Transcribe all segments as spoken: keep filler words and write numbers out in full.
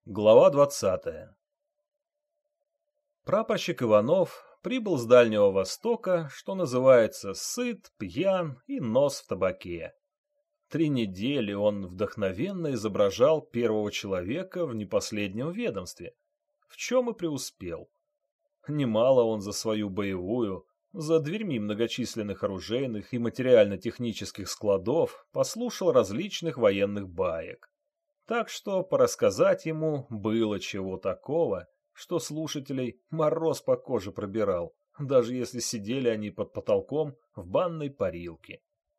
Глава двадцатая. Прапорщик Иванов прибыл с Дальнего Востока, что называется, сыт, пьян и нос в табаке. Три недели он вдохновенно изображал первого человека в непоследнем ведомстве, в чем и преуспел. Немало он за свою боевую, за дверьми многочисленных оружейных и материально-технических складов послушал различных военных баек. Так что порассказать ему было чего такого, что слушателей мороз по коже пробирал, даже если сидели они под потолком в банной парилке.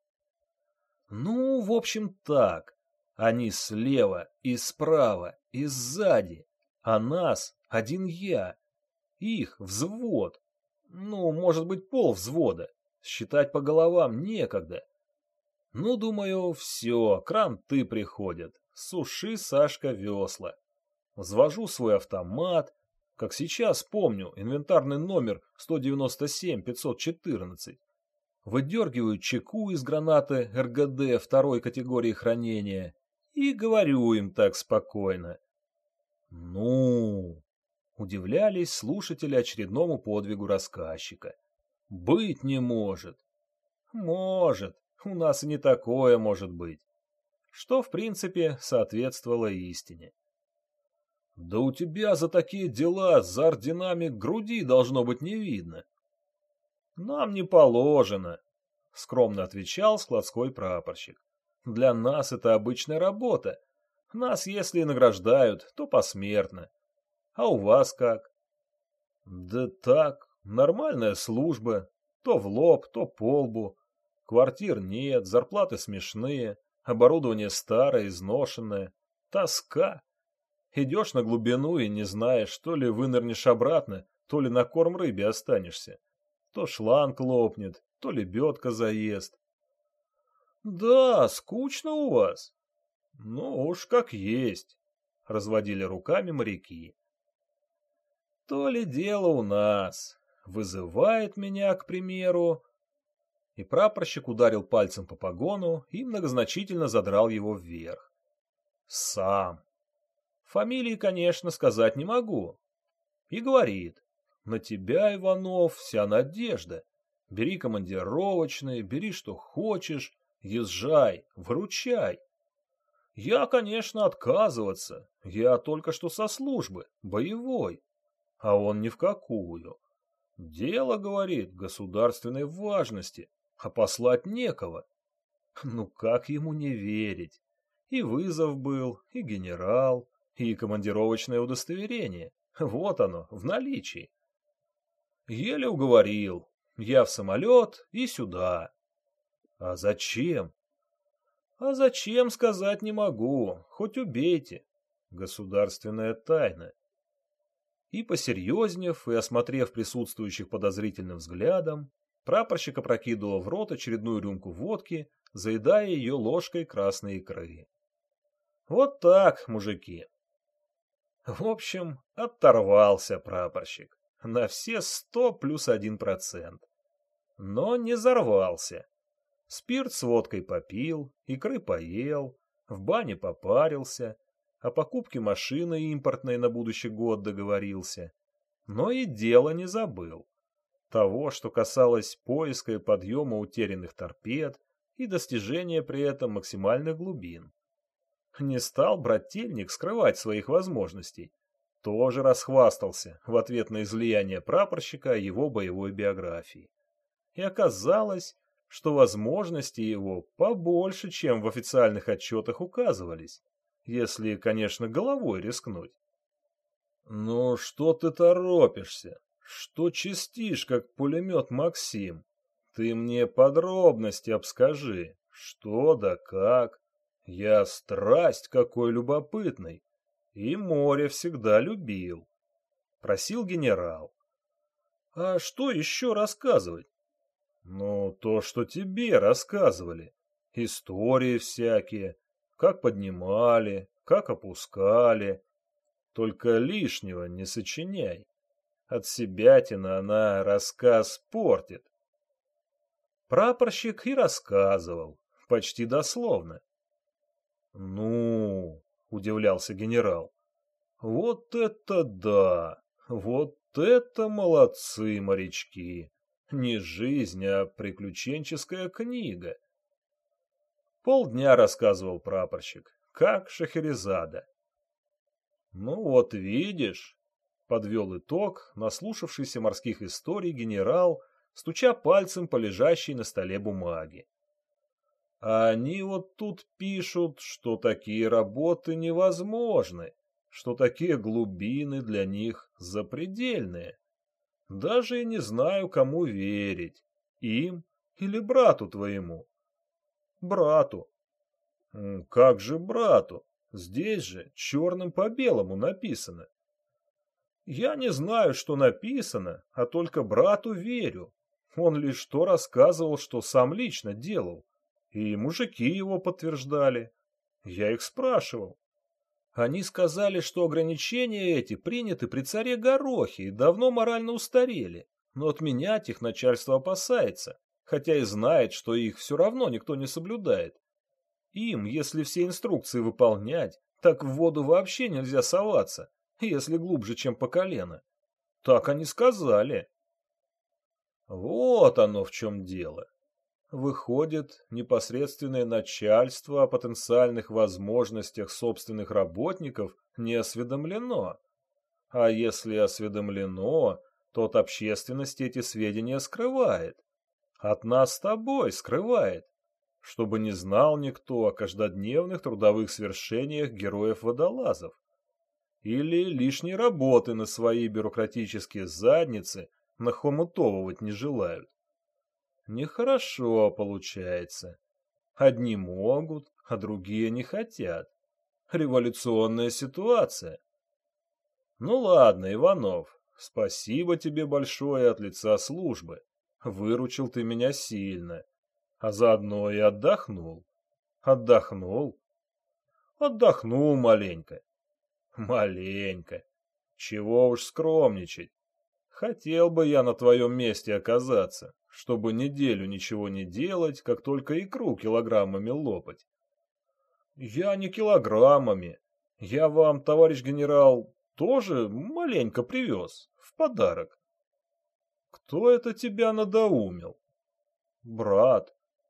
Ну, в общем, так. Они слева и справа и сзади, а нас один я. Их взвод. Ну, может быть, полвзвода. Считать по головам некогда. Ну, думаю, все, кранты приходят. Суши, Сашка, весла. Взвожу свой автомат. Как сейчас помню, инвентарный номер сто девяносто семь пятьсот четырнадцать. Выдергиваю чеку из гранаты эр гэ дэ второй категории хранения и говорю им так спокойно. Ну, удивлялись слушатели очередному подвигу рассказчика. Быть не может. Может, у нас и не такое может быть. Что, в принципе, соответствовало истине. Да у тебя за такие дела за орденами груди должно быть не видно. Нам не положено, скромно отвечал складской прапорщик. Для нас это обычная работа. Нас, если и награждают, то посмертно. А у вас как? Да так, нормальная служба. То в лоб, то по лбу. Квартир нет, зарплаты смешные, оборудование старое, изношенное. Тоска. Идешь на глубину и не знаешь, то ли вынырнешь обратно, то ли на корм рыбе останешься. То шланг лопнет, то лебедка заест. Да, скучно у вас. Ну уж как есть, разводили руками моряки. То ли дело у нас. Вызывает меня, к примеру... И прапорщик ударил пальцем по погону и многозначительно задрал его вверх. Сам. Фамилии, конечно, сказать не могу. И говорит: на тебя, Иванов, вся надежда. Бери командировочные, бери что хочешь, езжай, выручай. Я, конечно, отказываться. Я только что со службы, боевой. А он ни в какую. Дело, говорит, государственной важности, а послать некого. Ну как ему не верить? И вызов был, и генерал, и командировочное удостоверение. Вот оно, в наличии. Еле уговорил. Я в самолет и сюда. А зачем? А зачем, сказать не могу. Хоть убейте. Государственная тайна. И посерьезнев, и осмотрев присутствующих подозрительным взглядом, прапорщик опрокидывал в рот очередную рюмку водки, заедая ее ложкой красной икры. Вот так, мужики. В общем, оторвался прапорщик. На все сто плюс один процент. Но не взорвался. Спирт с водкой попил, икры поел, в бане попарился, о покупке машины импортной на будущий год договорился. Но и дело не забыл. Того, что касалось поиска и подъема утерянных торпед и достижения при этом максимальных глубин. Не стал брательник скрывать своих возможностей. Тоже расхвастался в ответ на излияние прапорщика о его боевой биографии. И оказалось, что возможности его побольше, чем в официальных отчетах указывались, если, конечно, головой рискнуть. «Ну что ты торопишься? Что чистишь, как пулемет Максим? Ты мне подробности обскажи, что да как. Я страсть какой любопытный, и море всегда любил», — просил генерал. «А что еще рассказывать?» «Ну, то, что тебе рассказывали. Истории всякие, как поднимали, как опускали. Только лишнего не сочиняй. От себятина она рассказ портит». Прапорщик и рассказывал, почти дословно. «Ну, — удивлялся генерал, — Вот это да! Вот это молодцы морячки! Не жизнь, а приключенческая книга. Полдня рассказывал прапорщик, как Шахерезада. Ну вот видишь, подвел итог наслушавшийся морских историй генерал, стуча пальцем по лежащей на столе бумаге. А они вот тут пишут, что такие работы невозможны, что такие глубины для них запредельные. Даже и не знаю, кому верить, им или брату твоему. Брату. М, Как же брату? Здесь же черным по белому написано. Я не знаю, что написано, а только брату верю. Он лишь то рассказывал, что сам лично делал. И мужики его подтверждали. Я их спрашивал. Они сказали, что ограничения эти приняты при царе Горохе и давно морально устарели. Но отменять их начальство опасается, хотя и знает, что их все равно никто не соблюдает. Им, если все инструкции выполнять, так в воду вообще нельзя соваться, если глубже, чем по колено. Так они сказали. Вот оно в чем дело. Выходит, непосредственное начальство о потенциальных возможностях собственных работников не осведомлено. А если осведомлено, то от общественности эти сведения скрывает. От нас с тобой скрывает. Чтобы не знал никто о каждодневных трудовых свершениях героев-водолазов. Или лишней работы на свои бюрократические задницы нахомутовывать не желают. Нехорошо получается. Одни могут, а другие не хотят. Революционная ситуация. Ну ладно, Иванов, спасибо тебе большое от лица службы. Выручил ты меня сильно. А заодно и отдохнул. Отдохнул? Отдохнул маленько. Маленько. Чего уж скромничать. Хотел бы я на твоем месте оказаться, чтобы неделю ничего не делать, как только икру килограммами лопать. Я не килограммами. Я вам, товарищ генерал, тоже маленько привез, в подарок. Кто это тебя надоумил? Брат.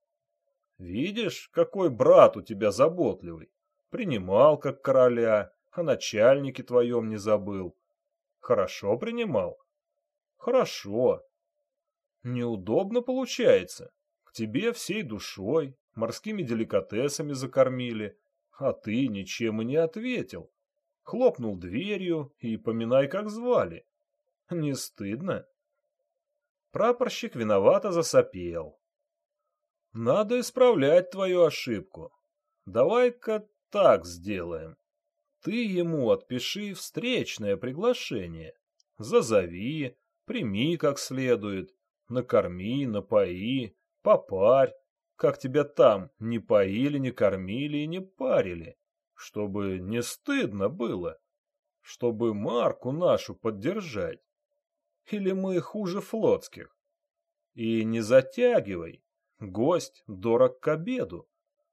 Видишь, какой брат у тебя заботливый. Принимал как короля, о начальнике твоем не забыл. Хорошо принимал? Хорошо. Неудобно получается. К тебе всей душой, морскими деликатесами закормили, а ты ничем и не ответил. Хлопнул дверью и поминай, как звали. Не стыдно? Прапорщик виновато засопел. Надо исправлять твою ошибку. Давай-ка так сделаем. Ты ему отпиши встречное приглашение. Зазови, прими как следует, накорми, напои, попарь, как тебя там не поили, не кормили и не парили, чтобы не стыдно было, чтобы марку нашу поддержать. Или мы хуже флотских? И не затягивай, гость дорог к обеду.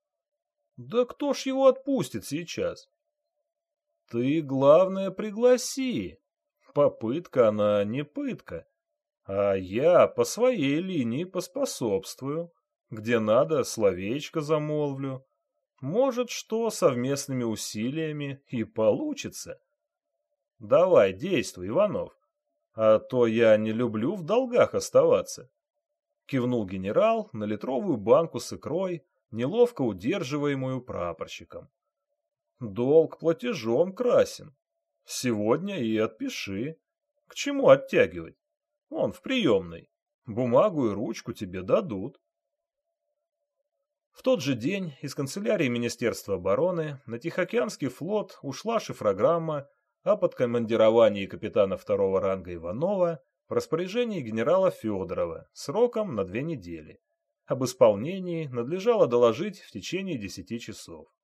Да кто ж его отпустит сейчас? Ты, главное, пригласи. Попытка она не пытка. А я по своей линии поспособствую. Где надо, словечко замолвлю. Может, что совместными усилиями и получится. Давай, действуй, Иванов. А то я не люблю в долгах оставаться. Кивнул генерал на литровую банку с икрой, неловко удерживаемую прапорщиком. Долг платежом красен. Сегодня и отпиши. К чему оттягивать? Вон в приемной. Бумагу и ручку тебе дадут. В тот же день из канцелярии Министерства обороны на Тихоокеанский флот ушла шифрограмма о подкомандировании капитана второго ранга Иванова в распоряжении генерала Федорова сроком на две недели. Об исполнении надлежало доложить в течение десяти часов.